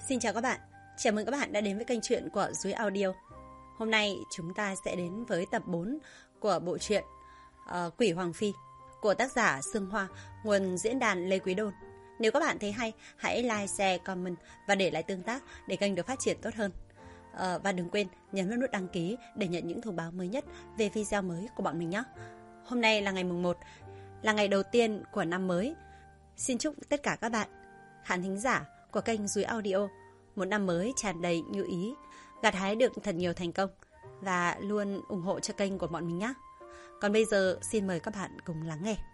Xin chào các bạn, chào mừng các bạn đã đến với kênh truyện của Dưới Audio. Hôm nay chúng ta sẽ đến với tập 4 của bộ truyện Quỷ Hoàng Phi của tác giả Sương Hoa, nguồn diễn đàn Lê Quý Đôn. Nếu các bạn thấy hay, hãy like, share, comment và để lại tương tác để kênh được phát triển tốt hơn. Và đừng quên nhấn vào nút đăng ký để nhận những thông báo mới nhất về video mới của bọn mình nhé. Hôm nay là ngày mùng 1, là ngày đầu tiên của năm mới. Xin chúc tất cả các bạn, khán thính giả của kênh Dưới Audio một năm mới tràn đầy như ý, gặt hái được thật nhiều thành công và luôn ủng hộ cho kênh của bọn mình nhé. Còn bây giờ xin mời các bạn cùng lắng nghe.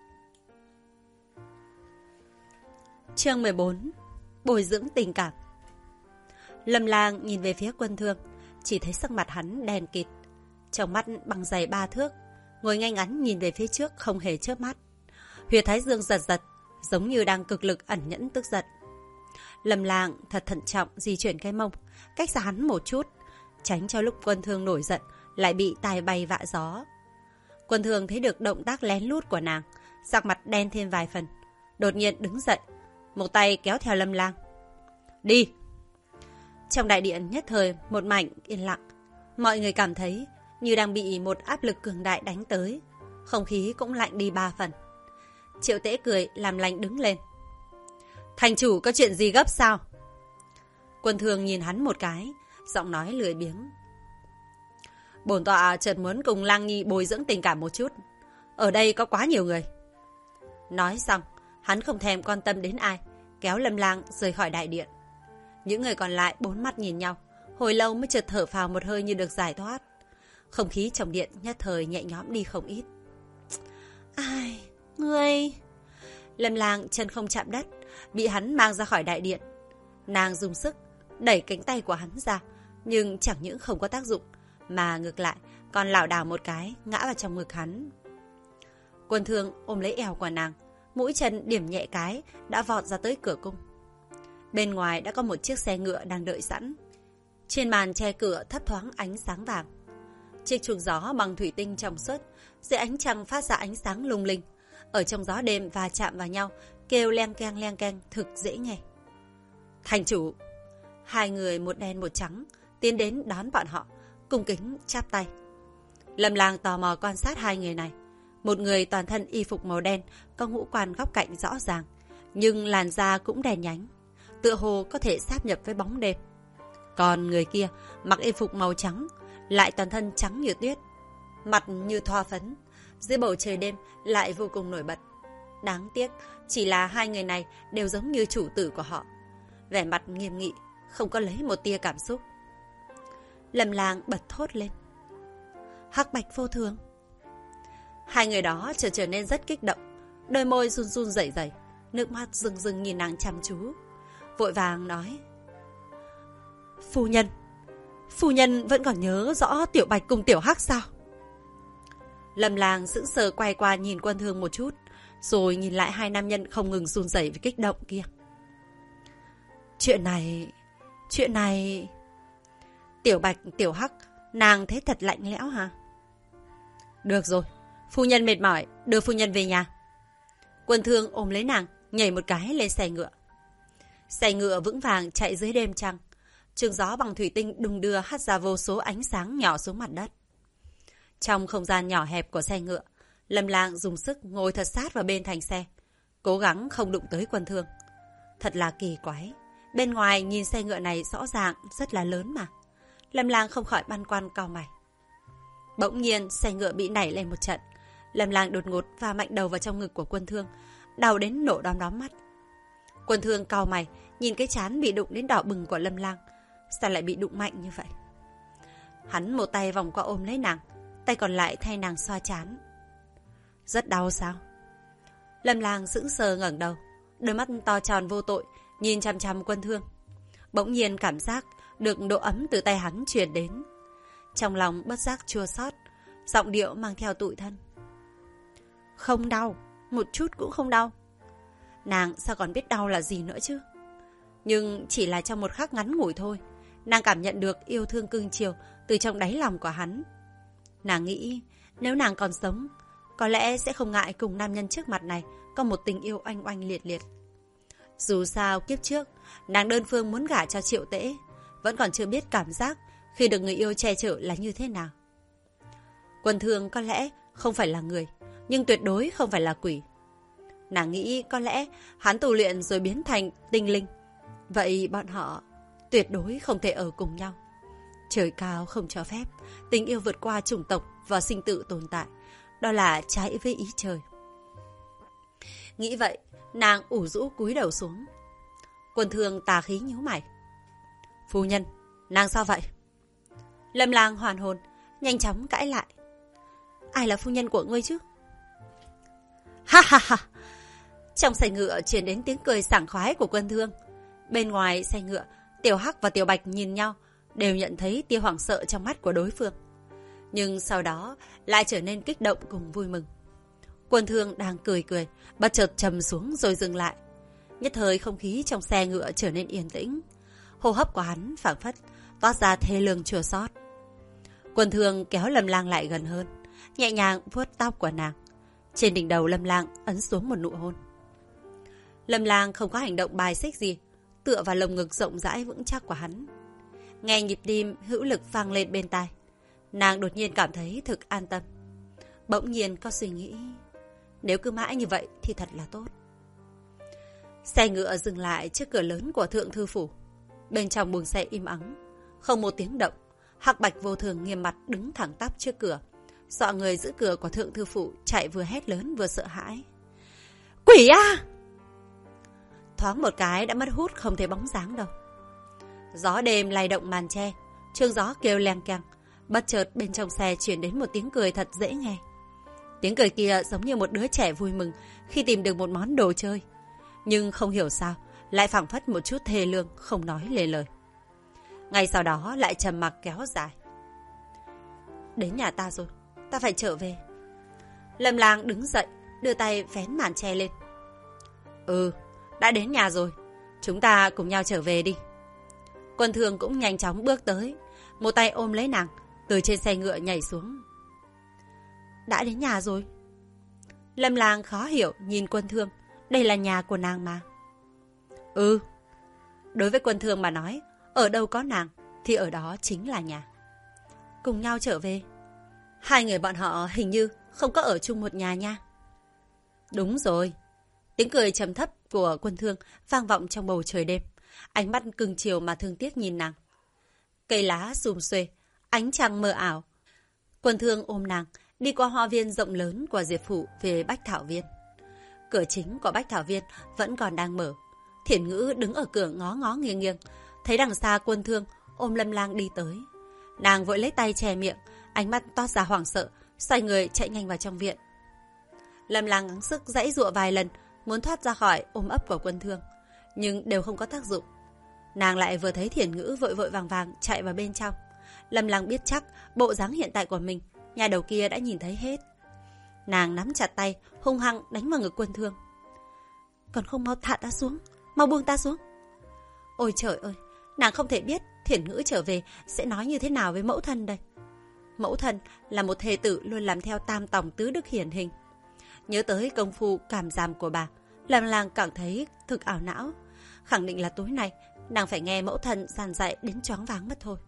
Chương 14: Bồi dưỡng tình cảm. Lâm Lang nhìn về phía Quân Thương, chỉ thấy sắc mặt hắn đen kịt, trong mắt bằng dày 3 thước, ngồi ngay ngắn nhìn về phía trước không hề chớp mắt. Huyệt thái dương giật giật, giống như đang cực lực ẩn nhẫn tức giận. Lâm Lang thật thận trọng di chuyển cái mông, cách xa hắn một chút, tránh cho lúc Quân Thương nổi giận lại bị tai bay vạ gió. Quân Thương thấy được động tác lén lút của nàng, sắc mặt đen thêm vài phần, đột nhiên đứng dậy, một tay kéo theo Lâm Lang. Đi! Trong đại điện nhất thời một mảnh yên lặng, mọi người cảm thấy như đang bị một áp lực cường đại đánh tới, không khí cũng lạnh đi 3 phần. Triệu Tễ cười làm lành đứng lên. Thành chủ có chuyện gì gấp sao? Quân Thương nhìn hắn một cái, giọng nói lười biếng. Bổn tọa chợt muốn cùng Lang Nhi bồi dưỡng tình cảm một chút. Ở đây có quá nhiều người. Nói xong, hắn không thèm quan tâm đến ai, kéo Lâm Lang rời khỏi đại điện. Những người còn lại bốn mắt nhìn nhau, hồi lâu mới chợt thở phào một hơi như được giải thoát. Không khí trong điện nhất thời nhẹ nhõm đi không ít. Ai? Ngươi... Lâm Lang chân không chạm đất, bị hắn mang ra khỏi đại điện. Nàng dùng sức đẩy cánh tay của hắn ra, nhưng chẳng những không có tác dụng, mà ngược lại còn lảo đảo một cái ngã vào trong ngực hắn. Quân Thương ôm lấy eo của nàng, mũi chân điểm nhẹ cái đã vọt ra tới cửa cung. Bên ngoài đã có một chiếc xe ngựa đang đợi sẵn. Trên màn che cửa thấp thoáng ánh sáng vàng. Chiếc chuông gió bằng thủy tinh trong suốt, dưới ánh trăng phát ra ánh sáng lung linh. Ở trong gió đêm va chạm vào nhau, kêu leng keng thực dễ nghe. Thành chủ! Hai người một đen một trắng tiến đến đón bọn họ, cung kính chắp tay. Lâm Lang tò mò quan sát hai người này. Một người toàn thân y phục màu đen, có ngũ quan góc cạnh rõ ràng, nhưng làn da cũng đen nhánh, tựa hồ có thể sáp nhập với bóng đêm. Còn người kia mặc y phục màu trắng, lại toàn thân trắng như tuyết, mặt như thoa phấn, dưới bầu trời đêm lại vô cùng nổi bật. Đáng tiếc chỉ là hai người này đều giống như chủ tử của họ, vẻ mặt nghiêm nghị, không có lấy một tia cảm xúc. Lâm Lang bật thốt lên. Hắc Bạch vô thường. Hai người đó trở nên rất kích động, đôi môi run run rẩy rẩy, nước mắt rưng rưng nhìn nàng chăm chú, vội vàng nói. Phu nhân vẫn còn nhớ rõ Tiểu Bạch cùng Tiểu Hắc sao? Lâm Lang sững sờ quay qua nhìn Quân Thương một chút, rồi nhìn lại hai nam nhân không ngừng run rẩy với kích động kia. Chuyện này... Tiểu Bạch, Tiểu Hắc, nàng thấy thật lạnh lẽo hả? Được rồi, phu nhân mệt mỏi, đưa phu nhân về nhà. Quân Thương ôm lấy nàng, nhảy một cái lên xe ngựa. Xe ngựa vững vàng chạy dưới đêm trăng. Trường gió bằng thủy tinh đung đưa hắt ra vô số ánh sáng nhỏ xuống mặt đất. Trong không gian nhỏ hẹp của xe ngựa, Lâm Lang dùng sức ngồi thật sát vào bên thành xe, cố gắng không đụng tới Quân Thương. Thật là kỳ quái, bên ngoài nhìn xe ngựa này rõ ràng rất là lớn mà. Lâm Lang không khỏi băn khoăn cau mày. Bỗng nhiên xe ngựa bị nảy lên một trận. Lâm Lang đột ngột va mạnh đầu vào trong ngực của Quân Thương, đau đến nổ đom đóm mắt. Quân Thương cau mày nhìn cái trán bị đụng đến đỏ bừng của Lâm Lang, sao lại bị đụng mạnh như vậy? Hắn một tay vòng qua ôm lấy nàng, tay còn lại thay nàng xoa trán. Rất đau sao? Lâm Lang sững sờ ngẩng đầu, đôi mắt to tròn vô tội nhìn chằm chằm Quân Thương. Bỗng nhiên cảm giác được độ ấm từ tay hắn truyền đến, trong lòng bất giác chua xót, giọng điệu mang theo tủi thân. Không đau, một chút cũng không đau. Nàng sao còn biết đau là gì nữa chứ? Nhưng chỉ là trong một khắc ngắn ngủi thôi, nàng cảm nhận được yêu thương cưng chiều từ trong đáy lòng của hắn. Nàng nghĩ nếu nàng còn sống, có lẽ sẽ không ngại cùng nam nhân trước mặt này có một tình yêu oanh oanh liệt liệt. Dù sao kiếp trước nàng đơn phương muốn gả cho Triệu Tễ, vẫn còn chưa biết cảm giác khi được người yêu che chở là như thế nào. Quân Thương có lẽ không phải là người, nhưng tuyệt đối không phải là quỷ. Nàng nghĩ có lẽ hắn tu luyện rồi biến thành tinh linh. Vậy bọn họ tuyệt đối không thể ở cùng nhau. Trời cao không cho phép tình yêu vượt qua chủng tộc và sinh tử tồn tại. Đó là trái với ý trời. Nghĩ vậy, nàng ủ rũ cúi đầu xuống. Quân Thương tà khí nhíu mày. Phu nhân, nàng sao vậy? Lâm Lang hoàn hồn, nhanh chóng cãi lại. Ai là phu nhân của ngươi chứ? Ha ha ha! Trong xe ngựa truyền đến tiếng cười sảng khoái của Quân Thương. Bên ngoài xe ngựa, Tiểu Hắc và Tiểu Bạch nhìn nhau, đều nhận thấy tia hoảng sợ trong mắt của đối phương. Nhưng sau đó lại trở nên kích động cùng vui mừng. Quân Thương đang cười cười, bất chợt trầm xuống rồi dừng lại. Nhất thời không khí trong xe ngựa trở nên yên tĩnh. Hô hấp của hắn phảng phất toát ra thê lương chua xót. Quân Thương kéo Lâm Lang lại gần hơn, nhẹ nhàng vuốt tóc của nàng. Trên đỉnh đầu Lâm Lang ấn xuống một nụ hôn. Lâm Lang không có hành động bài xích gì, tựa vào lồng ngực rộng rãi vững chắc của hắn. Nghe nhịp tim hữu lực vang lên bên tai, nàng đột nhiên cảm thấy thực an tâm. Bỗng nhiên có suy nghĩ, nếu cứ mãi như vậy thì thật là tốt. Xe ngựa dừng lại trước cửa lớn của Thượng Thư Phủ. Bên trong buồng xe im ắng, không một tiếng động. Hắc Bạch Vô Thường nghiêm mặt đứng thẳng tắp trước cửa. Dọa người giữ cửa của Thượng Thư Phủ chạy vừa hét lớn vừa sợ hãi. Quỷ à! Thoáng một cái đã mất hút không thấy bóng dáng đâu. Gió đêm lay động màn tre, chuông gió kêu leng keng. Bất chợt bên trong xe truyền đến một tiếng cười thật dễ nghe. Tiếng cười kia giống như một đứa trẻ vui mừng khi tìm được một món đồ chơi. Nhưng không hiểu sao, lại phảng phất một chút thê lương, không nói lên lời. Ngay sau đó lại trầm mặc kéo dài. Đến nhà ta rồi, ta phải trở về. Lâm Lang đứng dậy, đưa tay vén màn che lên. Đã đến nhà rồi, chúng ta cùng nhau trở về đi. Quân Thương cũng nhanh chóng bước tới, một tay ôm lấy nàng, từ trên xe ngựa nhảy xuống. Đã đến nhà rồi. Lâm Lang khó hiểu nhìn Quân Thương, đây là nhà của nàng mà. Đối với Quân Thương mà nói, ở đâu có nàng thì ở đó chính là nhà. Cùng nhau trở về. Hai người bọn họ hình như không có ở chung một nhà nha. Đúng rồi. Tiếng cười trầm thấp của Quân Thương vang vọng trong bầu trời đêm. Ánh mắt cưng chiều mà thương tiếc nhìn nàng. Cây lá xum xuê, ánh trăng mờ ảo. Quân Thương ôm nàng đi qua hoa viên rộng lớn của Diệp Phủ về Bách Thảo Viên. Cửa chính của Bách Thảo Viên vẫn còn đang mở. Thiển Ngữ đứng ở cửa ngó ngó nghiêng nghiêng, thấy đằng xa Quân Thương ôm Lâm Lang đi tới. Nàng vội lấy tay che miệng, ánh mắt toát ra hoảng sợ, xoay người chạy nhanh vào trong viện. Lâm Lang gắng sức giãy giụa vài lần, muốn thoát ra khỏi ôm ấp của Quân Thương, nhưng đều không có tác dụng. Nàng lại vừa thấy Thiển Ngữ vội vội vàng vàng chạy vào bên trong. Lâm Lang biết chắc bộ dáng hiện tại của mình, nhà đầu kia đã nhìn thấy hết. Nàng nắm chặt tay, hung hăng đánh vào ngực Quân Thương. Còn không mau thả ta xuống, mau buông ta xuống. Ôi trời ơi, nàng không thể biết Thiển Ngữ trở về sẽ nói như thế nào với mẫu thân đây. Mẫu thân là một thê tử luôn làm theo tam tòng tứ đức hiển hình. Nhớ tới công phu cảm giảm của bà, Lâm Lang cảm thấy thực ảo não. Khẳng định là tối nay nàng phải nghe mẫu thân giàn dạy đến choáng váng mất thôi.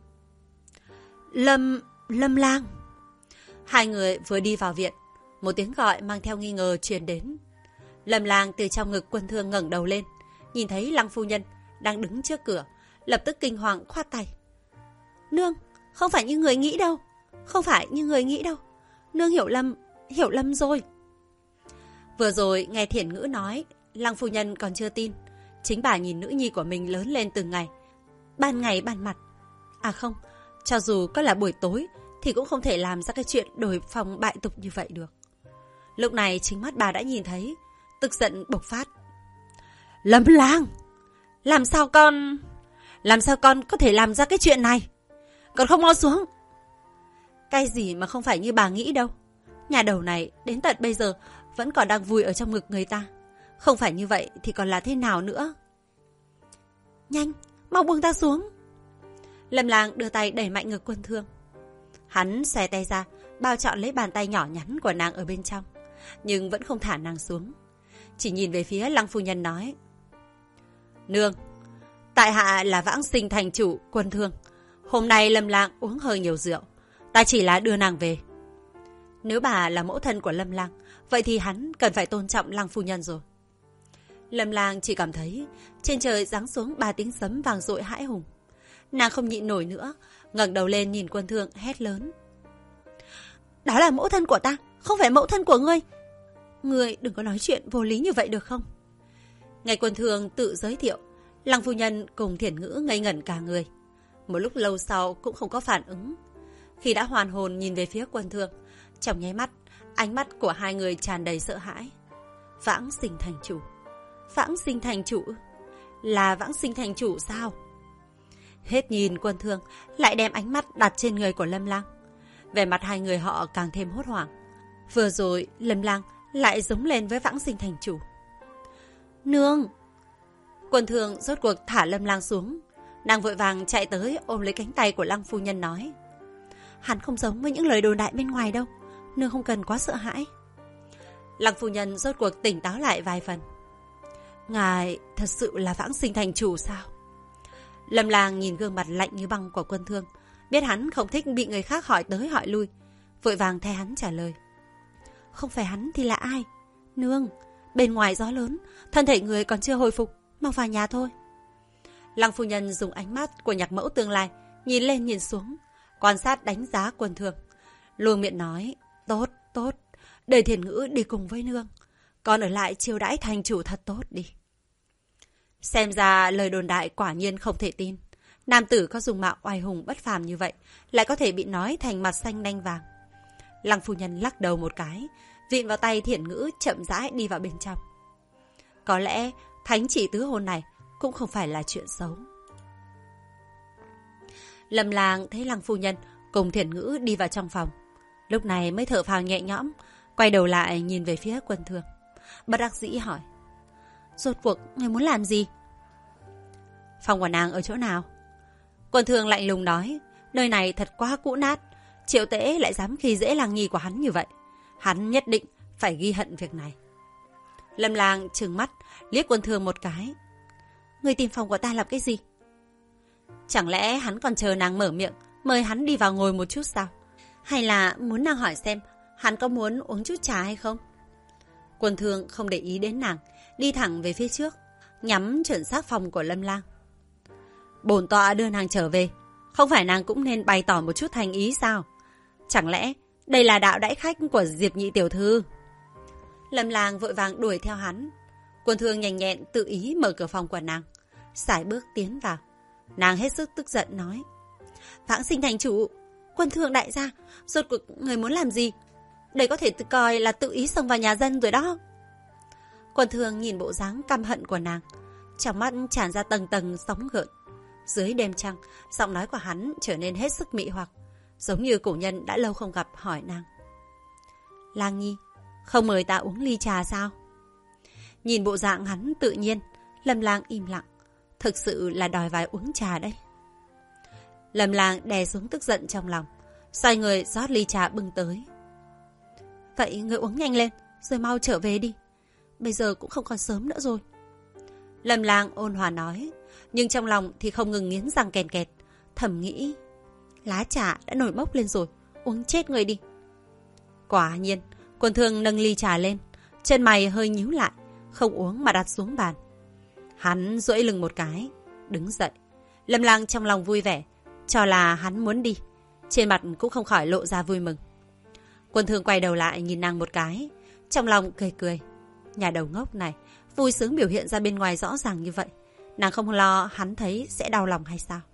Lâm Lang. Hai người vừa đi vào viện, một tiếng gọi mang theo nghi ngờ truyền đến. Lâm Lang từ trong ngực Quân Thương ngẩng đầu lên, nhìn thấy Lăng phu nhân đang đứng trước cửa, lập tức kinh hoàng khoát tay. Nương, không phải như người nghĩ đâu. Không phải như người nghĩ đâu. Nương hiểu lầm rồi. Vừa rồi nghe Thiển Ngữ nói, Lăng phu nhân còn chưa tin. Chính bà nhìn nữ nhi của mình lớn lên từng ngày, ban ngày ban mặt. À không, cho dù có là buổi tối thì cũng không thể làm ra cái chuyện đổi phòng bại tục như vậy được. Lúc này chính mắt bà đã nhìn thấy, tức giận bộc phát. Lâm Lang, làm sao con có thể làm ra cái chuyện này? Con không mau xuống. Cái gì mà không phải như bà nghĩ đâu. Nhà đầu này đến tận bây giờ vẫn còn đang vui ở trong ngực người ta. Không phải như vậy thì còn là thế nào nữa? Nhanh, mau buông ta xuống. Lâm Lang đưa tay đẩy mạnh ngực Quân Thương. Hắn xòe tay ra, bao trọn lấy bàn tay nhỏ nhắn của nàng ở bên trong, nhưng vẫn không thả nàng xuống. Chỉ nhìn về phía Lăng phu nhân nói. Nương, Tại hạ là Vãng Sinh thành chủ Quân Thương. Hôm nay Lâm Lang uống hơi nhiều rượu. Ta chỉ là đưa nàng về. Nếu bà là mẫu thân của Lâm Lang, vậy thì hắn cần phải tôn trọng Lăng phu nhân rồi. Lâm Lang chỉ cảm thấy trên trời giáng xuống 3 tiếng sấm vang dội hãi hùng. Nàng không nhịn nổi nữa, ngẩng đầu lên nhìn Quân Thương hét lớn. Đó là mẫu thân của ta, không phải mẫu thân của ngươi. Ngươi đừng có nói chuyện vô lý như vậy được không? Nghe Quân Thương tự giới thiệu, Lăng phu nhân cùng Thiển Ngữ ngây ngẩn cả người. Một lúc lâu sau cũng không có phản ứng. Khi đã hoàn hồn nhìn về phía Quân Thương, trong nháy mắt, ánh mắt của hai người tràn đầy sợ hãi. Vãng Sinh thành chủ. Vãng Sinh thành chủ? Là Vãng Sinh thành chủ sao? Hết nhìn Quân Thương, lại đem ánh mắt đặt trên người của Lâm Lang. Vẻ mặt hai người họ càng thêm hốt hoảng. Vừa rồi, Lâm Lang lại giống lên với Vãng Sinh thành chủ. Nương! Quân Thương rốt cuộc thả Lâm Lang xuống. Nàng vội vàng chạy tới ôm lấy cánh tay của Lăng phu nhân nói. Hắn không giống với những lời đồn đại bên ngoài đâu. Nương không cần quá sợ hãi. Lăng phu nhân rốt cuộc tỉnh táo lại vài phần. Ngài thật sự là Vãng Sinh thành chủ sao? Lâm Lang nhìn gương mặt lạnh như băng của Quân Thương, biết hắn không thích bị người khác hỏi tới hỏi lui, vội vàng thay hắn trả lời. Không phải hắn thì là ai? Nương, bên ngoài gió lớn, thân thể người còn chưa hồi phục, mau vào nhà thôi. Lăng phu nhân dùng ánh mắt của nhạc mẫu tương lai nhìn lên nhìn xuống, quan sát đánh giá Quân Thương, luồng miệng nói. Tốt, tốt, để Thiển Ngữ đi cùng với nương, con ở lại chiêu đãi thành chủ thật tốt đi. Xem ra lời đồn đại quả nhiên không thể tin. Nam tử có dùng mạo oai hùng bất phàm như vậy lại có thể bị nói thành mặt xanh nanh vàng. Lăng phu nhân lắc đầu một cái, vịn vào tay Thiển Ngữ chậm rãi đi vào bên trong. Có lẽ thánh chỉ tứ hôn này cũng không phải là chuyện xấu. Lâm Lang thấy Lăng phu nhân cùng Thiển Ngữ đi vào trong phòng, lúc này mới thở phào nhẹ nhõm, quay đầu lại nhìn về phía Quân Thương, bất đắc dĩ hỏi. Rốt cuộc người muốn làm gì? Phòng của nàng ở chỗ nào? Quân Thương lạnh lùng nói. Nơi này thật quá cũ nát, Triệu Tễ lại dám khi dễ Lang nhi của hắn như vậy. Hắn nhất định phải ghi hận việc này. Lâm Lang trừng mắt liếc Quân Thương một cái. Người tìm phòng của ta làm cái gì? Chẳng lẽ hắn còn chờ nàng mở miệng mời hắn đi vào ngồi một chút sao? Hay là muốn nàng hỏi xem hắn có muốn uống chút trà hay không? Quân Thương không để ý đến nàng, đi thẳng về phía trước, nhắm chuẩn xác phòng của Lâm Lang. Bổn tọa đưa nàng trở về, không phải nàng cũng nên bày tỏ một chút thành ý sao? Chẳng lẽ đây là đạo đãi khách của Diệp nhị tiểu thư? Lâm Lang vội vàng đuổi theo hắn. Quân Thương nhanh nhẹn tự ý mở cửa phòng của nàng, sải bước tiến vào. Nàng hết sức tức giận nói. Vãng Sinh thành chủ, Quân Thương đại gia, rốt cuộc người muốn làm gì? Đây có thể coi là tự ý xông vào nhà dân rồi đó. Quân Thương nhìn bộ dáng căm hận của nàng, trong mắt tràn ra tầng tầng sóng gợn. Dưới đêm trăng, giọng nói của hắn trở nên hết sức mị hoặc, giống như cổ nhân đã lâu không gặp hỏi nàng. Lang nhi, không mời ta uống ly trà sao? Nhìn bộ dạng hắn tự nhiên, Lâm Lang im lặng. Thực sự là đòi vài uống trà đấy. Lâm Lang đè xuống tức giận trong lòng, xoay người rót ly trà bưng tới. Vậy người uống nhanh lên, rồi mau trở về đi. Bây giờ cũng không còn sớm nữa rồi. Lâm Lang ôn hòa nói, nhưng trong lòng thì không ngừng nghiến răng kèn kẹt, thầm nghĩ. Lá trà đã nổi bốc lên rồi, uống chết người đi. Quả nhiên, Quân Thương nâng ly trà lên, chân mày hơi nhíu lại, không uống mà đặt xuống bàn. Hắn duỗi lưng một cái, đứng dậy. Lâm Lang trong lòng vui vẻ, cho là hắn muốn đi, trên mặt cũng không khỏi lộ ra vui mừng. Quân Thương quay đầu lại nhìn nàng một cái, trong lòng cười cười. Nhà đầu ngốc này, vui sướng biểu hiện ra bên ngoài rõ ràng như vậy, nàng không lo hắn thấy sẽ đau lòng hay sao?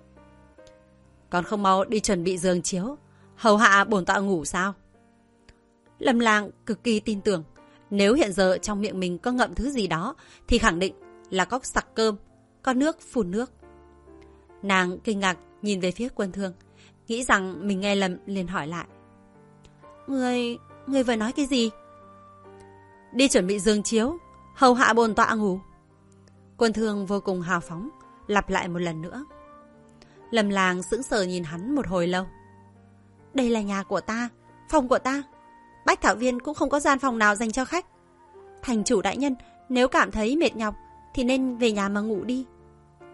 Còn không mau đi chuẩn bị giường chiếu, hầu hạ bổn tọa ngủ sao? Lâm Lang cực kỳ tin tưởng, nếu hiện giờ trong miệng mình có ngậm thứ gì đó thì khẳng định là có sặc cơm, có nước phun nước. Nàng kinh ngạc nhìn về phía Quân Thương, nghĩ rằng mình nghe lầm liền hỏi lại. Người vừa nói cái gì? Đi chuẩn bị giường chiếu, hầu hạ bổn tọa ngủ. Quân Thương vô cùng hào phóng, lặp lại một lần nữa. Lâm Lang sững sờ nhìn hắn một hồi lâu. Đây là nhà của ta, phòng của ta. Bách Thảo Viên cũng không có gian phòng nào dành cho khách. Thành chủ đại nhân, nếu cảm thấy mệt nhọc thì nên về nhà mà ngủ đi.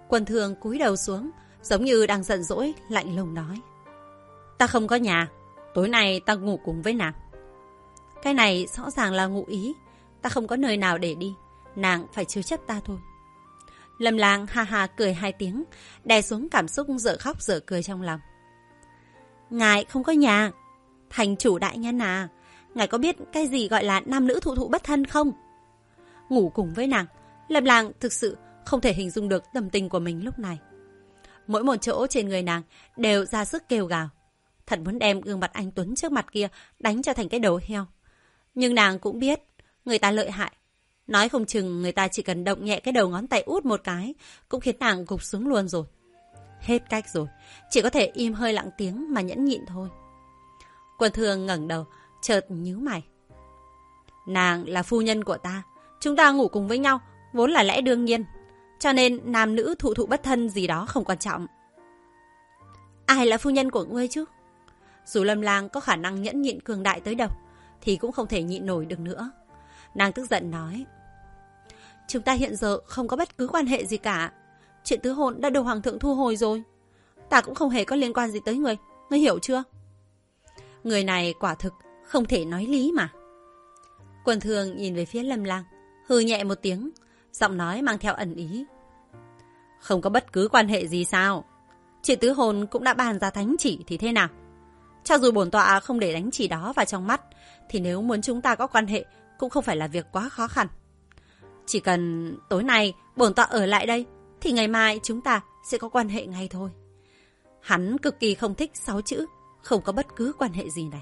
Quân Thương cúi đầu xuống, giống như đang giận dỗi, lạnh lùng nói. Ta không có nhà, tối nay ta ngủ cùng với nàng. Cái này rõ ràng là ngụ ý, ta không có nơi nào để đi, nàng phải chứa chấp ta thôi. Lâm Lang ha ha cười 2 tiếng, đè xuống cảm xúc dở khóc dở cười trong lòng. Ngài không có nhà, thành chủ đại nhân à, ngài có biết cái gì gọi là nam nữ thụ thụ bất thân không? Ngủ cùng với nàng, Lâm Lang thực sự không thể hình dung được tâm tình của mình lúc này. Mỗi một chỗ trên người nàng đều ra sức kêu gào. Thật muốn đem gương mặt anh Tuấn trước mặt kia đánh cho thành cái đầu heo. Nhưng nàng cũng biết, người ta lợi hại. Nói không chừng người ta chỉ cần động nhẹ cái đầu ngón tay út một cái, cũng khiến nàng gục xuống luôn rồi. Hết cách rồi, chỉ có thể im hơi lặng tiếng mà nhẫn nhịn thôi. Quân Thương ngẩng đầu, chợt nhíu mày. Nàng là phu nhân của ta, chúng ta ngủ cùng với nhau, vốn là lẽ đương nhiên. Cho nên nam nữ thụ thụ bất thân gì đó không quan trọng. Ai là phu nhân của ngươi chứ? Dù Lâm Lang có khả năng nhẫn nhịn cường đại tới đâu, thì cũng không thể nhịn nổi được nữa. Nàng tức giận nói. Chúng ta hiện giờ không có bất cứ quan hệ gì cả. Chuyện tứ hôn đã được hoàng thượng thu hồi rồi. Ta cũng không hề có liên quan gì tới ngươi. Ngươi hiểu chưa? Người này quả thực không thể nói lý mà. Quân Thương nhìn về phía Lâm Lang, hừ nhẹ một tiếng, giọng nói mang theo ẩn ý. Không có bất cứ quan hệ gì sao? Chuyện tứ hôn cũng đã bàn ra thánh chỉ thì thế nào? Cho dù bổn tọa không để đánh chỉ đó vào trong mắt, thì nếu muốn chúng ta có quan hệ cũng không phải là việc quá khó khăn. Chỉ cần tối nay bổn tọa ở lại đây, thì ngày mai chúng ta sẽ có quan hệ ngay thôi. Hắn cực kỳ không thích 6 chữ không có bất cứ quan hệ gì này.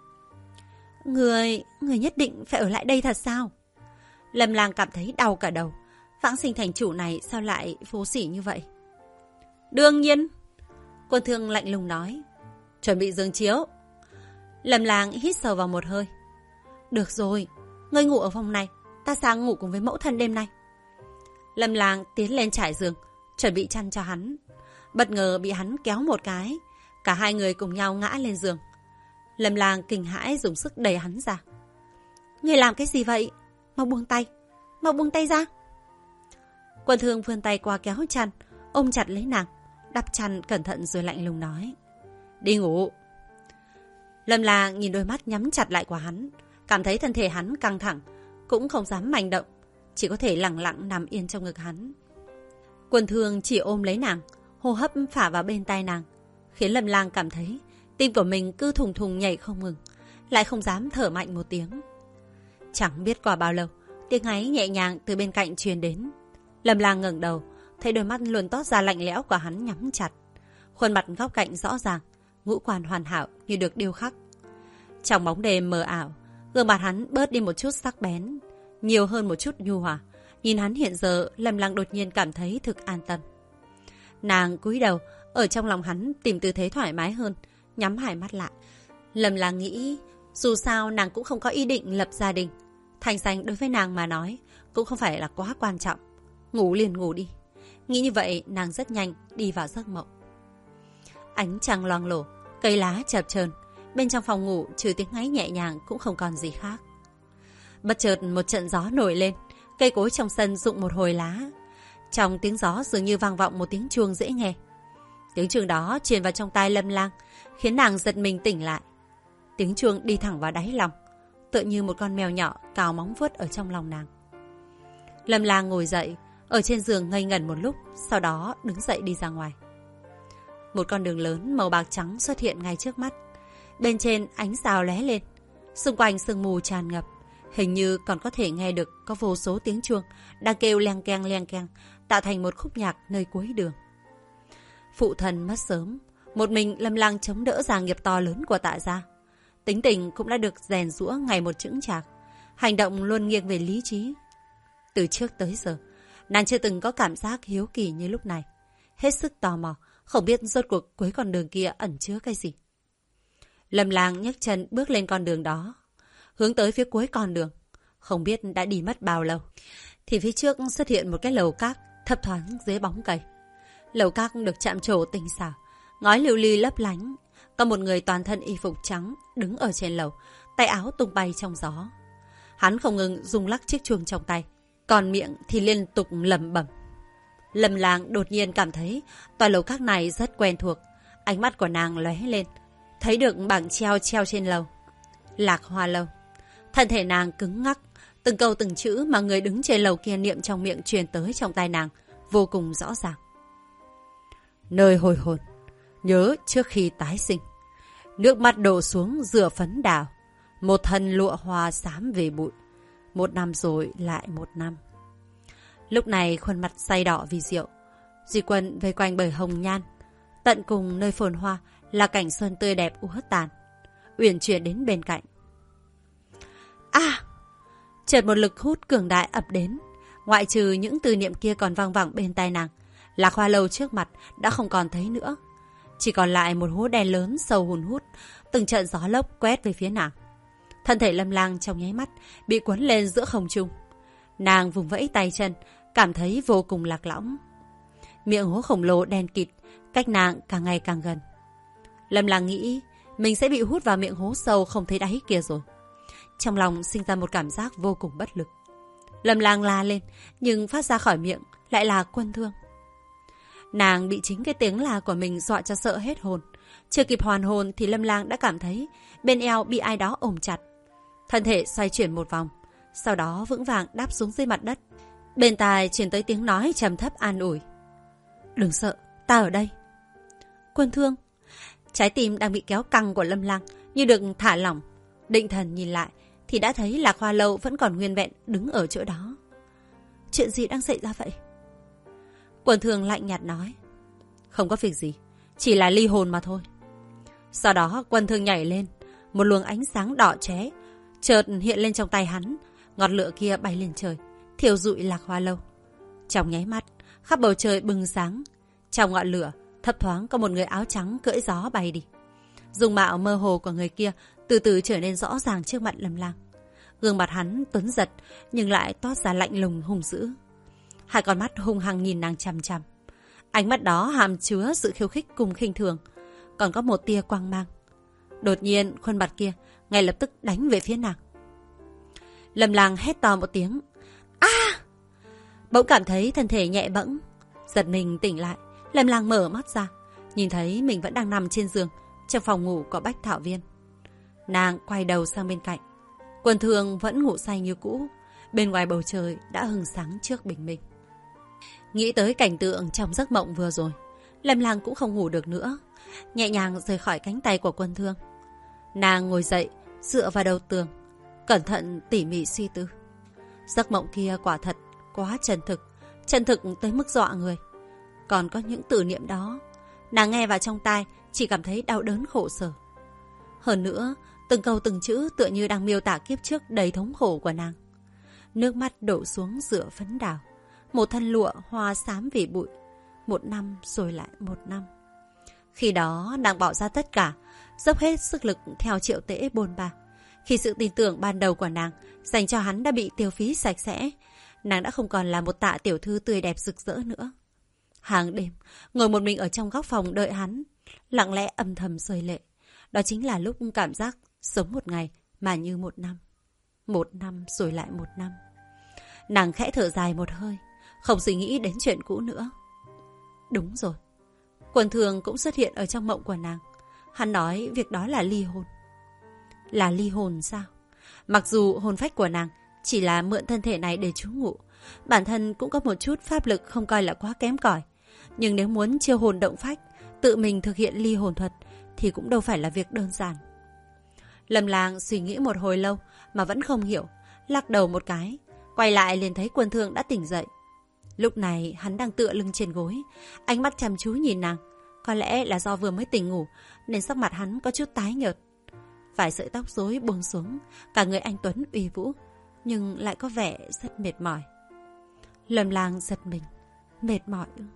Người nhất định phải ở lại đây thật sao? Lâm Lang cảm thấy đau cả đầu. Vãng Sinh thành chủ này sao lại vô sỉ như vậy? Đương nhiên. Quân Thương lạnh lùng nói. Chuẩn bị giường chiếu. Lâm Lang hít sâu vào một hơi. Được rồi, ngươi ngủ ở phòng này, ta sang ngủ cùng với mẫu thân đêm nay. Lâm Lang tiến lên trải giường, chuẩn bị chăn cho hắn. Bất ngờ bị hắn kéo một cái, cả hai người cùng nhau ngã lên giường. Lâm Lang kinh hãi dùng sức đẩy hắn ra. Ngươi làm cái gì vậy? Mau buông tay ra. Quân Thương vươn tay qua kéo chăn, ôm chặt lấy nàng, đắp chăn cẩn thận rồi lạnh lùng nói. Đi ngủ. Lâm Lang nhìn đôi mắt nhắm chặt lại của hắn, cảm thấy thân thể hắn căng thẳng, cũng không dám manh động, chỉ có thể lặng lặng nằm yên trong ngực hắn. Quân Thương chỉ ôm lấy nàng, hô hấp phả vào bên tai nàng, khiến Lâm Lang cảm thấy tim của mình cứ thùng thùng nhảy không ngừng, lại không dám thở mạnh một tiếng. Chẳng biết qua bao lâu, tiếng ngáy nhẹ nhàng từ bên cạnh truyền đến. Lâm Lang ngẩng đầu, thấy đôi mắt luôn toát ra lạnh lẽo của hắn nhắm chặt, khuôn mặt góc cạnh rõ ràng, ngũ quan hoàn hảo như được điêu khắc. Trong bóng đêm mờ ảo, gương mặt hắn bớt đi một chút sắc bén, nhiều hơn một chút nhu hòa. Nhìn hắn hiện giờ, Lâm Lang đột nhiên cảm thấy thực an tâm. Nàng cúi đầu, ở trong lòng hắn tìm tư thế thoải mái hơn, nhắm hai mắt lại. Lâm Lang nghĩ, dù sao nàng cũng không có ý định lập gia đình. Thành danh đối với nàng mà nói, cũng không phải là quá quan trọng. Ngủ liền ngủ đi. Nghĩ như vậy, nàng rất nhanh đi vào giấc mộng. Ánh trăng loang lổ, cây lá chập chờn, bên trong phòng ngủ trừ tiếng ngáy nhẹ nhàng cũng không còn gì khác. Bất chợt một trận gió nổi lên, cây cối trong sân rụng một hồi lá. Trong tiếng gió dường như vang vọng một tiếng chuông dễ nghe. Tiếng chuông đó truyền vào trong tai Lâm Lang, khiến nàng giật mình tỉnh lại. Tiếng chuông đi thẳng vào đáy lòng, tựa như một con mèo nhỏ cào móng vuốt ở trong lòng nàng. Lâm Lang ngồi dậy, ở trên giường ngây ngẩn một lúc, sau đó đứng dậy đi ra ngoài. Một con đường lớn màu bạc trắng xuất hiện ngay trước mắt. Bên trên ánh sao lóe lên, xung quanh sương mù tràn ngập, hình như còn có thể nghe được có vô số tiếng chuông đang kêu leng keng, tạo thành một khúc nhạc nơi cuối đường. Phụ thân mất sớm, một mình Lâm Lang chống đỡ gia nghiệp to lớn của Tạ gia. Tính tình cũng đã được rèn giũa ngày một chững chạc, hành động luôn nghiêng về lý trí. Từ trước tới giờ, nàng chưa từng có cảm giác hiếu kỳ như lúc này, hết sức tò mò, không biết rốt cuộc cuối con đường kia ẩn chứa cái gì. Lâm Lang nhấc chân bước lên con đường đó, hướng tới phía cuối con đường. Không biết đã đi mất bao lâu, thì phía trước xuất hiện một cái lầu các thấp thoáng dưới bóng cây. Lầu các được chạm trổ tinh xảo, ngói lưu ly lấp lánh. Có một người toàn thân y phục trắng đứng ở trên lầu, tay áo tung bay trong gió. Hắn không ngừng rung lắc chiếc chuông trong tay, còn miệng thì liên tục lẩm bẩm. Lâm Lang đột nhiên cảm thấy tòa lầu các này rất quen thuộc. Ánh mắt của nàng lóe lên, thấy được bảng treo trên lầu. Lạc Hoa Lâu. Thân thể nàng cứng ngắc, từng câu từng chữ mà người đứng trên lầu kia niệm trong miệng truyền tới trong tai nàng, vô cùng rõ ràng. Nơi hồi hồn, nhớ trước khi tái sinh. Nước mắt đổ xuống rửa phấn đào. Một thân lụa hoa xám về bụi. 1 năm rồi lại 1 năm. Lúc này khuôn mặt say đỏ vì rượu. Duy Quân vây quanh bởi hồng nhan. Tận cùng nơi phồn hoa là cảnh xuân tươi đẹp úa tàn. Uyển chuyển đến bên cạnh. Chợt một lực hút cường đại ập đến. Ngoại trừ những từ niệm kia còn vang vẳng bên tai nàng, Lạc Hoa Lâu trước mặt đã không còn thấy nữa. Chỉ còn lại một hố đen lớn sâu hun hút, từng trận gió lốc quét về phía nàng. Thân thể Lâm Lang trong nháy mắt bị cuốn lên giữa không trung. Nàng vùng vẫy tay chân, cảm thấy vô cùng lạc lõng. Miệng hố khổng lồ đen kịt, cách nàng càng ngày càng gần. Lâm Lang nghĩ mình sẽ bị hút vào miệng hố sâu không thấy đáy kia rồi. Trong lòng sinh ra một cảm giác vô cùng bất lực. Lâm Lang la lên, nhưng phát ra khỏi miệng lại là Quân Thương. Nàng bị chính cái tiếng la của mình dọa cho sợ hết hồn. Chưa kịp hoàn hồn thì Lâm Lang đã cảm thấy bên eo bị ai đó ôm chặt. Thân thể xoay chuyển một vòng, sau đó vững vàng đáp xuống dưới mặt đất. Bên tai truyền tới tiếng nói trầm thấp an ủi. Đừng sợ, ta ở đây. Quân Thương. Trái tim đang bị kéo căng của Lâm Lang như được thả lỏng. Định thần nhìn lại thì đã thấy Lạc Hoa Lâu vẫn còn nguyên vẹn đứng ở chỗ đó. Chuyện gì đang xảy ra vậy? Quân Thương lạnh nhạt nói. Không có việc gì, chỉ là ly hồn mà thôi. Sau đó Quân Thương nhảy lên, một luồng ánh sáng đỏ chóe chợt hiện lên trong tay hắn. Ngọn lửa kia bay lên trời, thiêu rụi Lạc Hoa Lâu. Trong nháy mắt, khắp bầu trời bừng sáng. Trong ngọn lửa thấp thoáng có một người áo trắng cưỡi gió bay đi. Dung mạo mơ hồ của người kia từ từ trở nên rõ ràng trước mặt Lâm Lang. Gương mặt hắn tuấn giật nhưng lại toát ra lạnh lùng hung dữ. Hai con mắt hung hăng nhìn nàng chằm chằm. Ánh mắt đó hàm chứa sự khiêu khích cùng khinh thường, còn có một tia quang mang. Đột nhiên khuôn mặt kia ngay lập tức đánh về phía nàng. Lâm Lang hét to một tiếng. Bỗng cảm thấy thân thể nhẹ bẫng. Giật mình tỉnh lại, Lâm Lang mở mắt ra, nhìn thấy mình vẫn đang nằm trên giường trong phòng ngủ của Bách Thảo Viên. Nàng quay đầu sang bên cạnh. Quân Thương vẫn ngủ say như cũ. Bên ngoài bầu trời đã hừng sáng trước bình minh. Nghĩ tới cảnh tượng trong giấc mộng vừa rồi, Lâm Lang cũng không ngủ được nữa. Nhẹ nhàng rời khỏi cánh tay của Quân Thương. Nàng ngồi dậy, dựa vào đầu tường, cẩn thận tỉ mỉ suy tư. Giấc mộng kia quả thật quá chân thực tới mức dọa người. Còn có những từ niệm đó, nàng nghe vào trong tai chỉ cảm thấy đau đớn khổ sở. Hơn nữa, từng câu từng chữ tựa như đang miêu tả kiếp trước đầy thống khổ của nàng. Nước mắt đổ xuống giữa phấn đào. Một thân lụa hoa xám vì bụi. 1 năm rồi lại 1 năm. Khi đó nàng bỏ ra tất cả, dốc hết sức lực theo Triệu Tễ bôn ba. Khi sự tin tưởng ban đầu của nàng dành cho hắn đã bị tiêu phí sạch sẽ, nàng đã không còn là một Tạ tiểu thư tươi đẹp rực rỡ nữa. Hàng đêm ngồi một mình ở trong góc phòng đợi hắn, lặng lẽ âm thầm rơi lệ. Đó chính là lúc cảm giác sống một ngày mà như 1 năm. 1 năm rồi lại 1 năm. Nàng khẽ thở dài một hơi, không suy nghĩ đến chuyện cũ nữa. Đúng rồi, Quân Thương cũng xuất hiện ở trong mộng của nàng. Hắn nói việc đó là ly hôn. Là ly hồn sao? Mặc dù hồn phách của nàng chỉ là mượn thân thể này để trú ngụ, bản thân cũng có một chút pháp lực không coi là quá kém cỏi. Nhưng nếu muốn chiêu hồn động phách, tự mình thực hiện ly hồn thuật thì cũng đâu phải là việc đơn giản. Lâm Lang suy nghĩ một hồi lâu mà vẫn không hiểu, lắc đầu một cái, quay lại liền thấy Quân Thương đã tỉnh dậy. Lúc này hắn đang tựa lưng trên gối, ánh mắt chăm chú nhìn nàng. Có lẽ là do vừa mới tỉnh ngủ nên sắc mặt hắn có chút tái nhợt. Vài sợi tóc rối buông xuống, cả người anh tuấn uy vũ, nhưng lại có vẻ rất mệt mỏi. Lâm Lang giật mình. Mệt mỏi ư?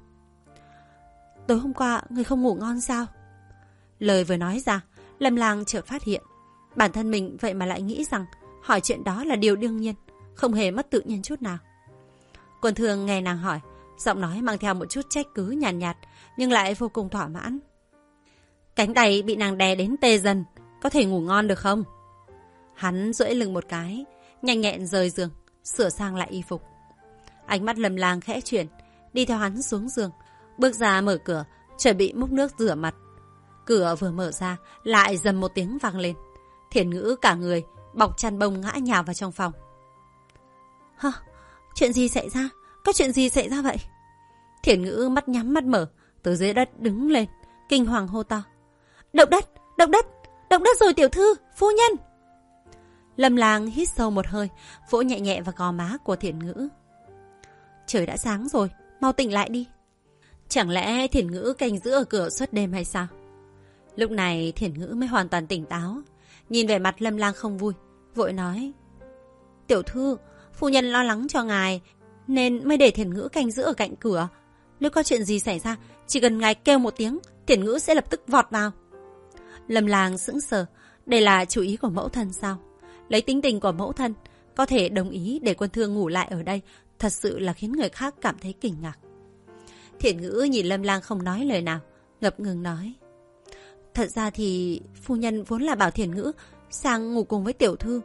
Tối hôm qua người không ngủ ngon sao? Lời vừa nói ra, Lâm Lang chợt phát hiện bản thân mình vậy mà lại nghĩ rằng hỏi chuyện đó là điều đương nhiên, không hề mất tự nhiên chút nào. Quân Thương nghe nàng hỏi, giọng nói mang theo một chút trách cứ nhàn nhạt, nhưng lại vô cùng thỏa mãn. Cánh tay bị nàng đè đến tê dần, có thể ngủ ngon được không? Hắn duỗi lưng một cái, nhanh nhẹn rời giường, sửa sang lại y phục. Ánh mắt Lâm Lang khẽ chuyển, đi theo hắn xuống giường, bước ra mở cửa, chuẩn bị múc nước rửa mặt. Cửa vừa mở ra, lại dầm một tiếng vang lên. Thiển Ngữ cả người bọc chăn bông ngã nhào vào trong phòng. Hả? Chuyện gì xảy ra? Có chuyện gì xảy ra vậy? Thiển Ngữ mắt nhắm mắt mở, từ dưới đất đứng lên, kinh hoàng hô to. Động đất! Động đất! Động đất rồi tiểu thư! Phu nhân! Lâm Lang hít sâu một hơi, vỗ nhẹ nhẹ vào gò má của Thiển Ngữ. Trời đã sáng rồi, mau tỉnh lại đi. Chẳng lẽ Thiển Ngữ canh giữ ở cửa suốt đêm hay sao? Lúc này Thiển Ngữ mới hoàn toàn tỉnh táo, nhìn vẻ mặt Lâm Lang không vui, vội nói. Tiểu thư, phu nhân lo lắng cho ngài, nên mới để Thiển Ngữ canh giữ ở cạnh cửa. Nếu có chuyện gì xảy ra, chỉ cần ngài kêu một tiếng, Thiển Ngữ sẽ lập tức vọt vào. Lâm Lang sững sờ, đây là chủ ý của mẫu thân sao? Lấy tính tình của mẫu thân, có thể đồng ý để Quân Thương ngủ lại ở đây, thật sự là khiến người khác cảm thấy kinh ngạc. Thiển Ngữ nhìn Lâm Lang không nói lời nào, ngập ngừng nói. Thật ra thì phu nhân vốn là bảo Thiển Ngữ sang ngủ cùng với tiểu thư.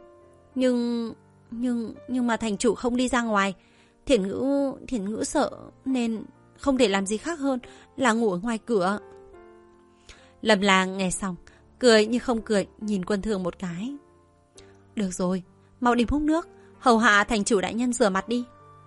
Nhưng mà thành chủ không đi ra ngoài. Thiển Ngữ sợ nên không thể làm gì khác hơn là ngủ ở ngoài cửa. Lâm Lang nghe xong, cười như không cười, nhìn Quân Thương một cái. Được rồi, mau đi múc nước, hầu hạ thành chủ đại nhân rửa mặt đi.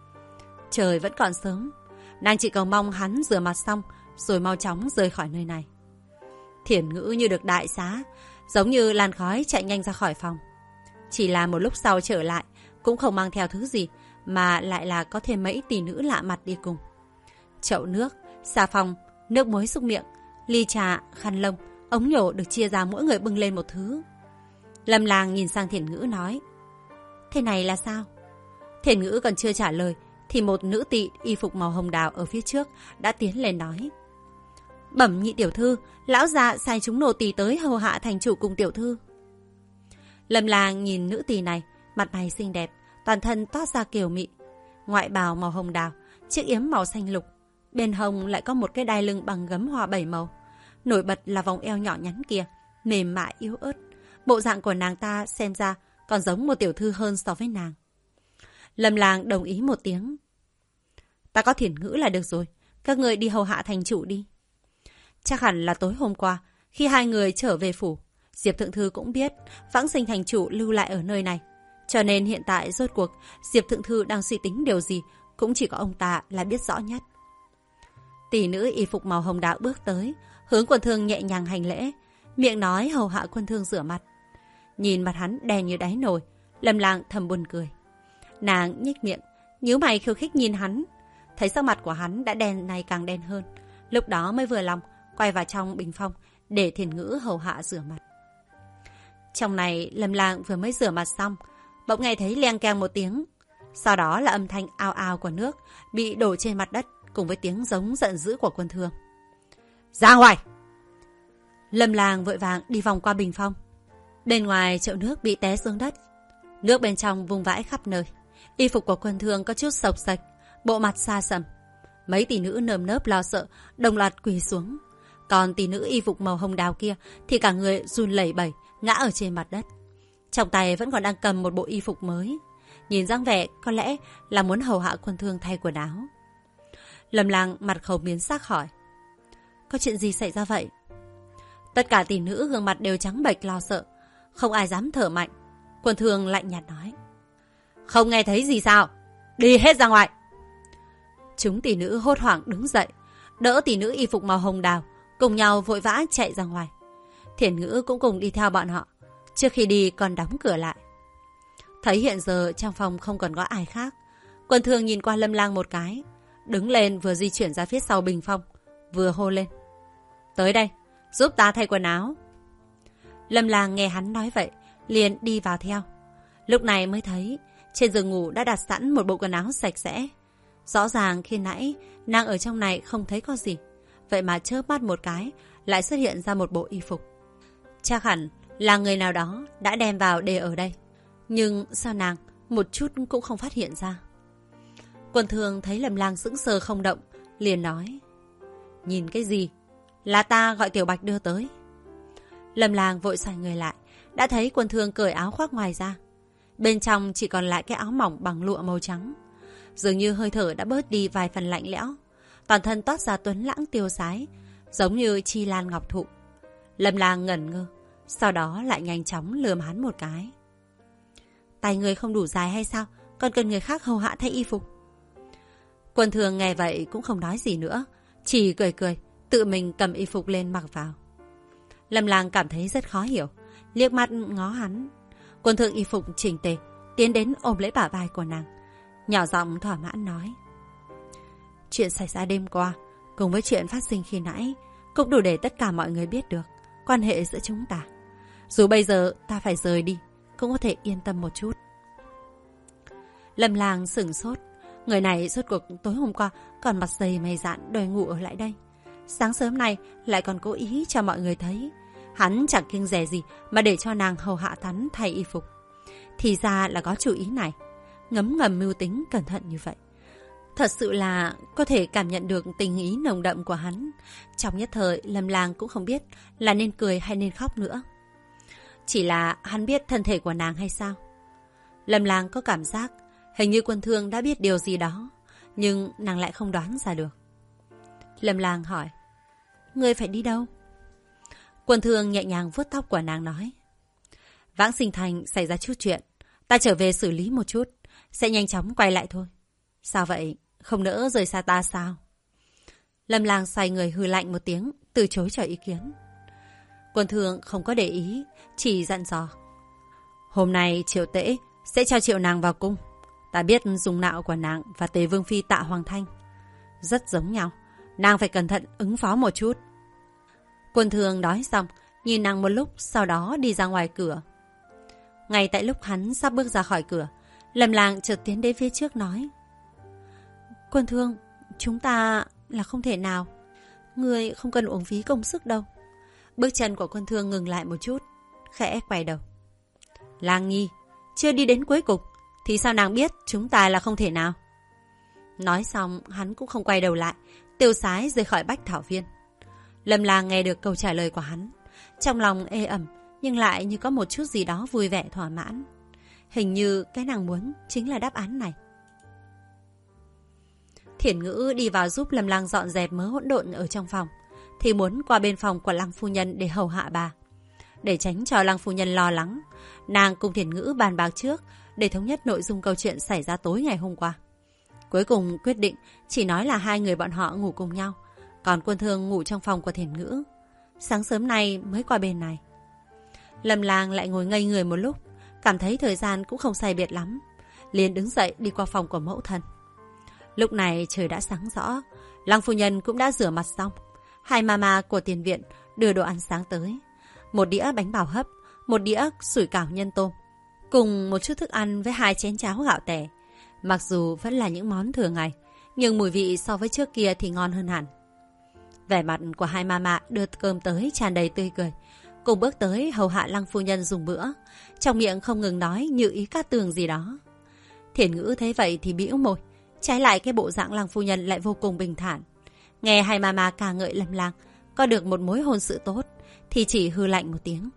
Trời vẫn còn sớm, nàng chỉ cầu mong hắn rửa mặt xong rồi mau chóng rời khỏi nơi này. Thiển Ngữ như được đại xá, giống như làn khói chạy nhanh ra khỏi phòng. Chỉ là một lúc sau trở lại, cũng không mang theo thứ gì, mà lại là có thêm mấy tỷ nữ lạ mặt đi cùng. Chậu nước, xà phòng, nước muối súc miệng, ly trà, khăn lông, ống nhổ được chia ra mỗi người bưng lên một thứ. Lâm Lang nhìn sang Thiển Ngữ nói. Thế này là sao? Thiển Ngữ còn chưa trả lời, thì một nữ tỵ y phục màu hồng đào ở phía trước đã tiến lên nói. Bẩm nhị tiểu thư, lão già sai chúng nô tỳ tới hầu hạ thành chủ cùng tiểu thư. Lâm Lang nhìn nữ tỳ này, mặt mày xinh đẹp, toàn thân toát ra kiều mị, ngoại bào màu hồng đào, chiếc yếm màu xanh lục, bên hông lại có một cái đai lưng bằng gấm hoa 7 màu. Nổi bật là vòng eo nhỏ nhắn kia, mềm mại yếu ớt. Bộ dạng của nàng ta xem ra còn giống một tiểu thư hơn so với nàng. Lâm Lang đồng ý một tiếng. Ta có Thiển Ngữ là được rồi, các người đi hầu hạ thành chủ đi. Chắc hẳn là tối hôm qua, khi hai người trở về phủ, Diệp Thượng Thư cũng biết Vãng Sinh thành chủ lưu lại ở nơi này. Cho nên hiện tại rốt cuộc Diệp Thượng Thư đang suy tính điều gì cũng chỉ có ông ta là biết rõ nhất. Tỷ nữ y phục màu hồng đào bước tới, hướng Quân Thương nhẹ nhàng hành lễ, miệng nói hầu hạ Quân Thương rửa mặt. Nhìn mặt hắn đen như đáy nồi, Lâm Lang thầm buồn cười. Nàng nhếch miệng, nhíu mày khiêu khích nhìn hắn, thấy sắc mặt của hắn đã đen này càng đen hơn, lúc đó mới vừa lòng quay vào trong bình phong để Thiển Ngữ hầu hạ rửa mặt. Trong này Lâm Lang vừa mới rửa mặt xong, bỗng nghe thấy leng keng một tiếng, sau đó là âm thanh ao ao của nước bị đổ trên mặt đất cùng với tiếng giống giận dữ của Quân Thương. Ra ngoài! Lâm Lang vội vàng đi vòng qua bình phong. Bên ngoài chậu nước bị té xuống đất, nước bên trong vung vãi khắp nơi. Y phục của Quân Thương có chút xộc xệch, bộ mặt xa sầm. Mấy tỷ nữ nơm nớp lo sợ đồng loạt quỳ xuống. Còn tỷ nữ y phục màu hồng đào kia thì cả người run lẩy bẩy ngã ở trên mặt đất. Trong tay vẫn còn đang cầm một bộ y phục mới, nhìn dáng vẻ có lẽ là muốn hầu hạ Quân Thương thay quần áo. Lâm Lang mặt không biến sắc hỏi. Có chuyện gì xảy ra vậy? Tất cả tỷ nữ gương mặt đều trắng bệch lo sợ, không ai dám thở mạnh. Quân Thương lạnh nhạt nói. Không nghe thấy gì sao? Đi hết ra ngoài! Chúng tỷ nữ hốt hoảng đứng dậy, đỡ tỷ nữ y phục màu hồng đào, cùng nhau vội vã chạy ra ngoài. Thiển Ngữ cũng cùng đi theo bọn họ, trước khi đi còn đóng cửa lại. Thấy hiện giờ trong phòng không còn có ai khác, Quân Thương nhìn qua Lâm Lang một cái, đứng lên vừa di chuyển ra phía sau bình phong, vừa hô lên. Tới đây, giúp ta thay quần áo. Lâm Lang nghe hắn nói vậy, liền đi vào theo. Lúc này mới thấy trên giường ngủ đã đặt sẵn một bộ quần áo sạch sẽ. Rõ ràng khi nãy nàng ở trong này không thấy có gì, vậy mà chớp mắt một cái lại xuất hiện ra một bộ y phục. Chắc hẳn là người nào đó đã đem vào để ở đây, nhưng sao nàng một chút cũng không phát hiện ra. Quân Thương thấy Lâm Lang sững sờ không động, liền nói. Nhìn cái gì? Là ta gọi Tiểu Bạch đưa tới. Lâm Lang vội xoay người lại, đã thấy Quân Thương cởi áo khoác ngoài ra. Bên trong chỉ còn lại cái áo mỏng bằng lụa màu trắng. Dường như hơi thở đã bớt đi vài phần lạnh lẽo. toàn thân toát ra tuấn lãng tiêu sái, giống như chi lan ngọc thụ. Lâm Lang ngẩn ngơ, sau đó lại nhanh chóng lườm hắn một cái. Tay người không đủ dài hay sao? Còn cần người khác hầu hạ thay y phục. Quân Thương nghe vậy cũng không nói gì nữa, chỉ cười cười, tự mình cầm y phục lên mặc vào. Lâm Lang cảm thấy rất khó hiểu, liếc mắt ngó hắn. Quân Thương y phục chỉnh tề, tiến đến ôm lấy bả vai của nàng, nhỏ giọng thỏa mãn nói. Chuyện xảy ra đêm qua, cùng với chuyện phát sinh khi nãy, cũng đủ để tất cả mọi người biết được quan hệ giữa chúng ta. Dù bây giờ ta phải rời đi, cũng có thể yên tâm một chút. Lâm Lang sửng sốt. Người này rốt cuộc tối hôm qua còn mặt dày mày dạn đòi ngủ ở lại đây. Sáng sớm nay lại còn cố ý cho mọi người thấy. Hắn chẳng kiêng dè gì mà để cho nàng hầu hạ hắn thay y phục. Thì ra là có chủ ý này. Ngấm ngầm mưu tính cẩn thận như vậy. Thật sự là có thể cảm nhận được tình ý nồng đậm của hắn. Trong nhất thời Lâm Lang cũng không biết là nên cười hay nên khóc nữa. Chỉ là hắn biết thân thể của nàng hay sao? Lâm Lang có cảm giác hình như Quân Thương đã biết điều gì đó, nhưng nàng lại không đoán ra được. Lâm Lang hỏi, ngươi phải đi đâu? Quân Thương nhẹ nhàng vuốt tóc của nàng nói, Vãng Sinh Thành xảy ra chút chuyện, ta trở về xử lý một chút, sẽ nhanh chóng quay lại thôi. Sao vậy? Không nỡ rời xa ta sao? Lâm Lang xoay người hừ lạnh một tiếng, từ chối cho ý kiến. Quân Thương không có để ý, chỉ dặn dò, hôm nay Triệu Tễ sẽ cho Triệu nàng vào cung. Ta biết dung mạo của nàng và Tề Vương Phi Tạ Hoàng Thanh rất giống nhau, nàng phải cẩn thận ứng phó một chút. Quân Thương nói xong, nhìn nàng một lúc, sau đó đi ra ngoài cửa. Ngay tại lúc hắn sắp bước ra khỏi cửa, Lâm Lang chợt tiến đến phía trước nói, Quân Thương, chúng ta là không thể nào. Ngươi không cần uổng phí công sức đâu. Bước chân của Quân Thương ngừng lại một chút, khẽ quay đầu. Lang Nhi, chưa đi đến cuối cùng thì sao nàng biết chúng ta là không thể nào? Nói xong hắn cũng không quay đầu lại, tiêu sái rời khỏi Bách Thảo Viên. Lâm Lang nghe được câu trả lời của hắn, trong lòng ê ẩm, nhưng lại như có một chút gì đó vui vẻ thỏa mãn. Hình như cái nàng muốn chính là đáp án này. Thiển Ngữ đi vào giúp Lâm Lang dọn dẹp mớ hỗn độn ở trong phòng, thì muốn qua bên phòng của Lăng phu nhân để hầu hạ bà. Để tránh cho Lăng phu nhân lo lắng, nàng cùng Thiển Ngữ bàn bạc trước để thống nhất nội dung câu chuyện xảy ra tối ngày hôm qua. Cuối cùng quyết định chỉ nói là hai người bọn họ ngủ cùng nhau, còn Quân Thương ngủ trong phòng của Thiển Ngữ. Sáng sớm nay mới qua bên này. Lâm Lang lại ngồi ngây người một lúc, cảm thấy thời gian cũng không sai biệt lắm, liền đứng dậy đi qua phòng của mẫu thân. Lúc này trời đã sáng rõ, Lăng phu nhân cũng đã rửa mặt xong. Hai mama của tiền viện đưa đồ ăn sáng tới, một đĩa bánh bào hấp, một đĩa sủi cảo nhân tôm, cùng một chút thức ăn với 2 chén cháo gạo tẻ. Mặc dù vẫn là những món thường ngày, nhưng mùi vị so với trước kia thì ngon hơn hẳn. Vẻ mặt của hai mama đưa cơm tới tràn đầy tươi cười, cùng bước tới hầu hạ Lăng phu nhân dùng bữa, trong miệng không ngừng nói như ý cát tường gì đó. Thiển Ngữ thấy vậy thì bĩu môi, trái lại cái bộ dạng Lăng phu nhân lại vô cùng bình thản. Nghe hai mama ca ngợi Lâm Lang có được một mối hôn sự tốt, thì chỉ hư lạnh một tiếng.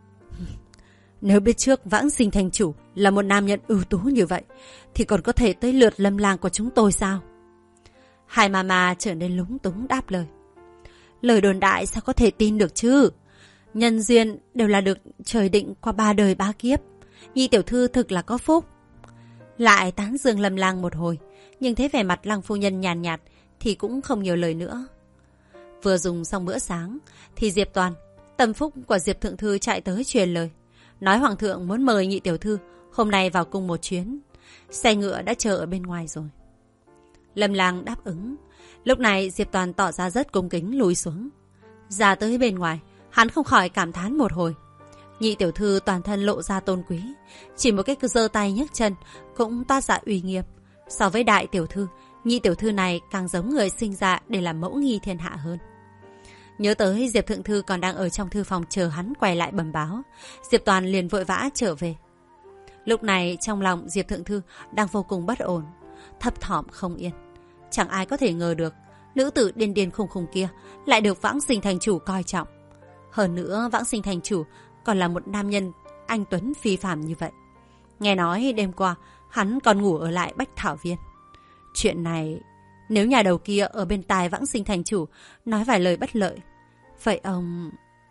Nếu biết trước Vãng Sinh thành chủ là một nam nhân ưu tú như vậy, thì còn có thể tới lượt Lâm Lang của chúng tôi sao? Hai mama trở nên lúng túng đáp lời. Lời đồn đại sao có thể tin được chứ? Nhân duyên đều là được trời định qua 3 đời 3 kiếp. Nhi tiểu thư thực là có phúc. Lại tán dương Lâm Lang một hồi, nhưng thấy vẻ mặt Lăng phu nhân nhàn nhạt thì cũng không nhiều lời nữa. Vừa dùng xong bữa sáng thì Diệp Toàn, tâm phúc của Diệp thượng thư, chạy tới truyền lời, nói hoàng thượng muốn mời nhị tiểu thư hôm nay vào cung một chuyến. Xe ngựa đã chờ ở bên ngoài rồi. Lâm Lang đáp ứng. Lúc này Diệp Toàn tỏ ra rất cung kính lùi xuống. Ra tới bên ngoài, hắn không khỏi cảm thán một hồi. Nhị tiểu thư toàn thân lộ ra tôn quý, chỉ một cái giơ tay nhấc chân cũng toát ra uy nghiêm. So với đại tiểu thư, nhị tiểu thư này càng giống người sinh ra để làm mẫu nghi thiên hạ hơn. Nhớ tới Diệp thượng thư còn đang ở trong thư phòng chờ hắn quay lại bẩm báo, Diệp Toàn liền vội vã trở về. Lúc này trong lòng Diệp thượng thư đang vô cùng bất ổn, thấp thỏm không yên. Chẳng ai có thể ngờ được nữ tử điên điên khùng khùng kia lại được Vãng Sinh thành chủ coi trọng. Hơn nữa Vãng Sinh thành chủ còn là một nam nhân anh tuấn phi phàm như vậy. Nghe nói đêm qua hắn còn ngủ ở lại Bách Thảo Viên. Chuyện này Nếu nhà đầu kia ở bên tai Vãng Sinh thành chủ nói vài lời bất lợi, vậy ông...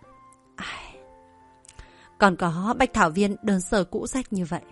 Còn có Bách Thảo Viên đơn sơ cũ rách như vậy.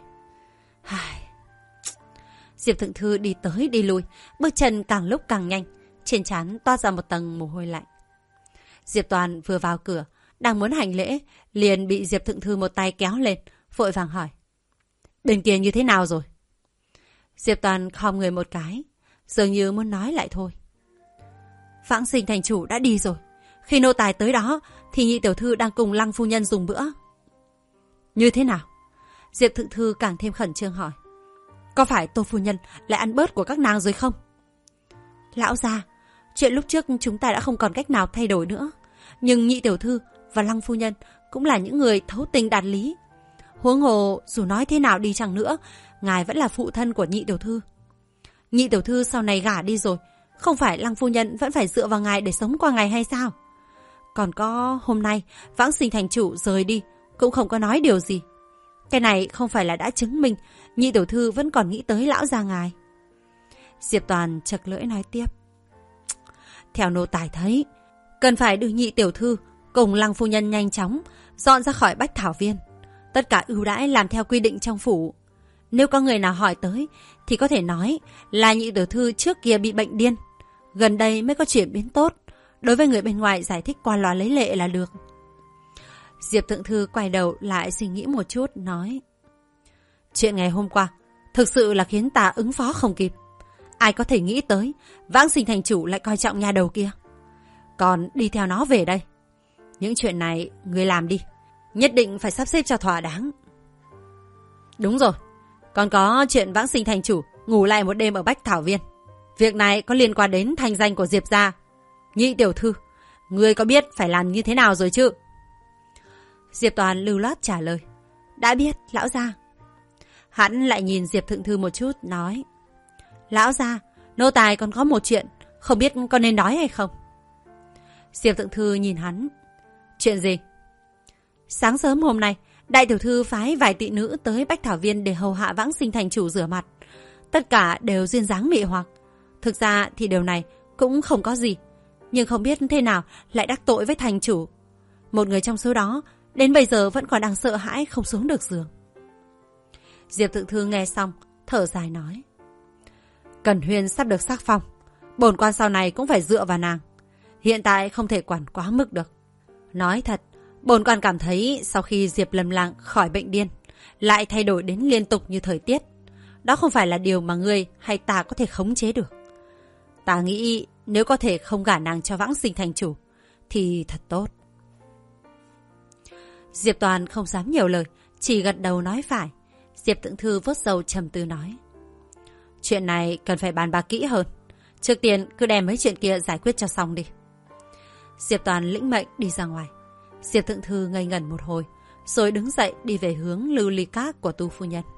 Diệp Thượng Thư đi tới đi lui, bước chân càng lúc càng nhanh, trên trán toát ra một tầng mồ hôi lạnh. Diệp Toàn vừa vào cửa, đang muốn hành lễ, liền bị Diệp Thượng Thư một tay kéo lên, vội vàng hỏi. Bên kia như thế nào rồi? Diệp Toàn khom người một cái, dường như muốn nói lại thôi. Vãng Sinh thành chủ đã đi rồi. Khi nô tài tới đó, thì nhị tiểu thư đang cùng Lăng phu nhân dùng bữa. Như thế nào? Diệp Thượng Thư càng thêm khẩn trương hỏi. Có phải Tô phu nhân lại ăn bớt của các nàng rồi không? Lão gia, chuyện lúc trước chúng ta đã không còn cách nào thay đổi nữa. Nhưng nhị tiểu thư và Lăng phu nhân cũng là những người thấu tình đạt lý. Huống hồ dù nói thế nào đi chăng nữa, ngài vẫn là phụ thân của nhị tiểu thư. Nhị tiểu thư sau này gả đi rồi, không phải Lăng phu nhân vẫn phải dựa vào ngài để sống qua ngày hay sao? Còn có hôm nay Vãng Sinh thành chủ rời đi cũng không có nói điều gì. Cái này không phải là đã chứng minh nhị tiểu thư vẫn còn nghĩ tới lão gia ngài. Diệp Toàn chật lưỡi nói tiếp. Theo nô tài thấy, cần phải đưa nhị tiểu thư cùng Lăng phu nhân nhanh chóng dọn ra khỏi Bách Thảo Viên. Tất cả ưu đãi làm theo quy định trong phủ. Nếu có người nào hỏi tới thì có thể nói là nhị tiểu thư trước kia bị bệnh điên, gần đây mới có chuyển biến tốt. Đối với người bên ngoài giải thích qua loa lấy lệ là được. Diệp Thượng Thư quay đầu lại suy nghĩ một chút, nói. Chuyện ngày hôm qua thực sự là khiến ta ứng phó không kịp. Ai có thể nghĩ tới Vãng Sinh thành chủ lại coi trọng nhà đầu kia, còn đi theo nó về đây. Những chuyện này người làm đi, nhất định phải sắp xếp cho thỏa đáng. Đúng rồi, còn có chuyện Vãng Sinh thành chủ ngủ lại một đêm ở Bách Thảo Viên. Việc này có liên quan đến thanh danh của Diệp gia. Nhị tiểu thư, ngươi có biết phải làm như thế nào rồi chứ? Diệp Toàn lưu loát trả lời. Đã biết, lão gia. Hắn lại nhìn Diệp Thượng Thư một chút, nói. Lão gia, nô tài còn có một chuyện, không biết có nên nói hay không? Diệp Thượng Thư nhìn hắn. Chuyện gì? Sáng sớm hôm nay, đại tiểu thư phái vài tỷ nữ tới Bách Thảo Viên để hầu hạ Vãng Sinh thành chủ rửa mặt. Tất cả đều duyên dáng mị hoặc. Thực ra thì điều này cũng không có gì, nhưng không biết thế nào lại đắc tội với thành chủ. Một người trong số đó đến bây giờ vẫn còn đang sợ hãi không xuống được giường. Diệp Thượng Thư nghe xong, thở dài nói. Cẩn Huyên sắp được sắc phong, bổn quan sau này cũng phải dựa vào nàng. Hiện tại không thể quản quá mức được. Nói thật, bổn quan cảm thấy sau khi Diệp Lâm Lang khỏi bệnh điên, lại thay đổi đến liên tục như thời tiết. Đó không phải là điều mà ngươi hay ta có thể khống chế được. Ta nghĩ nếu có thể không gả nàng cho Vãng Sinh thành chủ thì thật tốt. Diệp Toàn không dám nhiều lời, chỉ gật đầu nói phải. Diệp Thượng Thư vuốt râu trầm tư nói. Chuyện này cần phải bàn bạc kỹ hơn. Trước tiên cứ đem mấy chuyện kia giải quyết cho xong đi. Diệp Toàn lĩnh mệnh đi ra ngoài. Diệp Thượng Thư ngây ngẩn một hồi, rồi đứng dậy đi về hướng lưu ly cát của Tu phu nhân.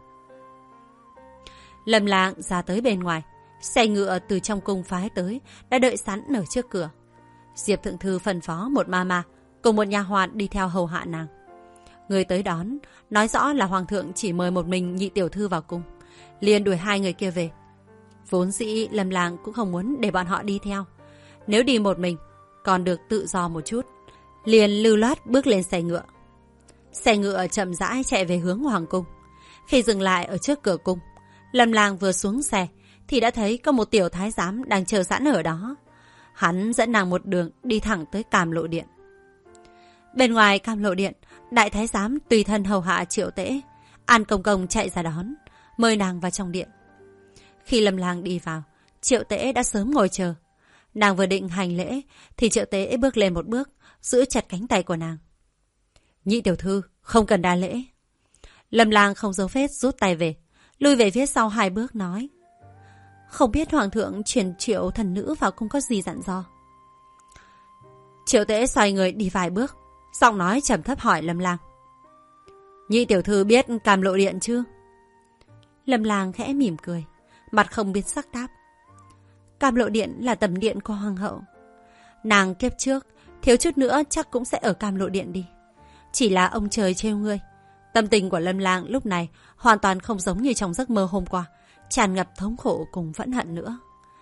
Lâm Lang ra tới bên ngoài, xe ngựa từ trong cung phái tới đã đợi sẵn ở trước cửa. Diệp Thượng Thư phân phó một ma cùng một nha hoàn đi theo hầu hạ nàng. Người tới đón nói rõ là hoàng thượng chỉ mời một mình nhị tiểu thư vào cung, liền đuổi hai người kia về. Vốn dĩ Lâm Lang cũng không muốn để bọn họ đi theo, nếu đi một mình còn được tự do một chút, liền lưu loát bước lên xe ngựa. Xe ngựa chậm rãi chạy về hướng hoàng cung. Khi dừng lại ở trước cửa cung, Lâm Lang vừa xuống xe thì đã thấy có một tiểu thái giám đang chờ sẵn ở đó. Hắn dẫn nàng một đường đi thẳng tới Cam Lộ Điện. Bên ngoài Cam Lộ Điện, đại thái giám tùy thân hầu hạ Triệu Tễ, An Công Công chạy ra đón, mời nàng vào trong điện. Khi Lâm Lang đi vào, Triệu Tễ đã sớm ngồi chờ. Nàng vừa định hành lễ thì Triệu Tễ bước lên một bước, giữ chặt cánh tay của nàng. Nhị tiểu thư, không cần đa lễ. Lâm Lang không giấu vết rút tay về, lui về phía sau 2 bước nói. Không biết hoàng thượng chuyển Triệu thần nữ vào cung có gì dặn dò. Triệu Tễ xoay người đi vài bước, giọng nói trầm thấp hỏi Lâm Lang. Nhị tiểu thư biết Cam Lộ Điện chưa? Lâm Lang khẽ mỉm cười, mặt không biến sắc đáp. Cam Lộ Điện là tầm điện của hoàng hậu. Nàng kiếp trước thiếu chút nữa chắc cũng sẽ ở Cam Lộ Điện đi. Chỉ là ông trời trêu ngươi. Tâm tình của Lâm Lang lúc này hoàn toàn không giống như trong giấc mơ hôm qua, tràn ngập thống khổ cùng phẫn hận nữa.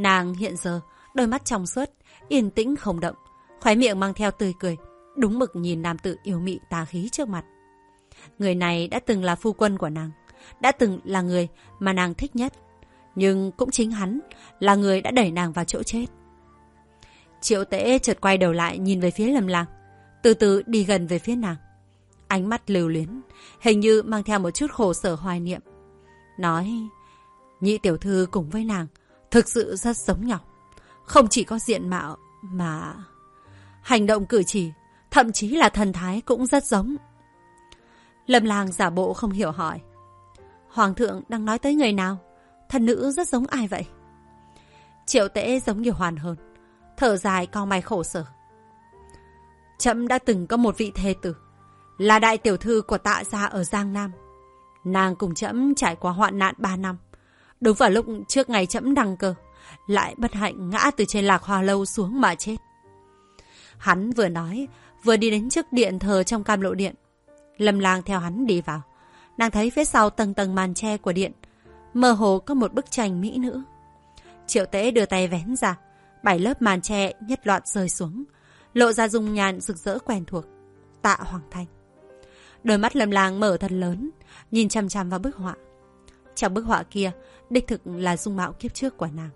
Nàng hiện giờ, đôi mắt trong suốt, yên tĩnh không động, khóe miệng mang theo tươi cười, đúng mực nhìn nam tử yêu mị tà khí trước mặt. Người này đã từng là phu quân của nàng, đã từng là người mà nàng thích nhất, nhưng cũng chính hắn là người đã đẩy nàng vào chỗ chết. Triệu Tễ chợt quay đầu lại nhìn về phía Lâm Lang, từ từ đi gần về phía nàng. Ánh mắt lưu luyến, hình như mang theo một chút khổ sở hoài niệm. Nói, nhị tiểu thư cùng với nàng thực sự rất giống nhau. Không chỉ có diện mạo mà hành động cử chỉ, thậm chí là thần thái cũng rất giống. Lâm Lang giả bộ không hiểu hỏi, Hoàng thượng đang nói tới người nào? Thần nữ rất giống ai vậy? Triệu Tễ giống như hoàn hồn, thở dài cau mày khổ sở. Trẫm đã từng có một vị thê tử, là đại tiểu thư của Tạ gia ở Giang Nam. Nàng cùng trẫm trải qua hoạn nạn 3 năm. Đúng vào lúc trước ngày trẫm đăng cơ, lại bất hạnh ngã từ trên Lạc Hoa lâu xuống mà chết. Hắn vừa nói, vừa đi đến trước điện thờ trong Cam Lộ điện. Lâm Lang theo hắn đi vào. Nàng thấy phía sau tầng tầng màn tre của điện, mơ hồ có một bức tranh mỹ nữ. Triệu Tễ đưa tay vén ra, 7 lớp màn tre nhất loạt rơi xuống, lộ ra dung nhan rực rỡ quen thuộc. Tạ Hoàng Thanh. Đôi mắt Lâm Lang mở thật lớn, nhìn chằm chằm vào bức họa. Trong bức họa kia, đích thực là dung mạo kiếp trước của nàng.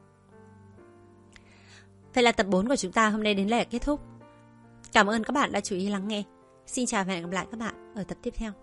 Vậy là tập 4 của chúng ta hôm nay đến đây là kết thúc. Cảm ơn các bạn đã chú ý lắng nghe. Xin chào và hẹn gặp lại các bạn ở tập tiếp theo.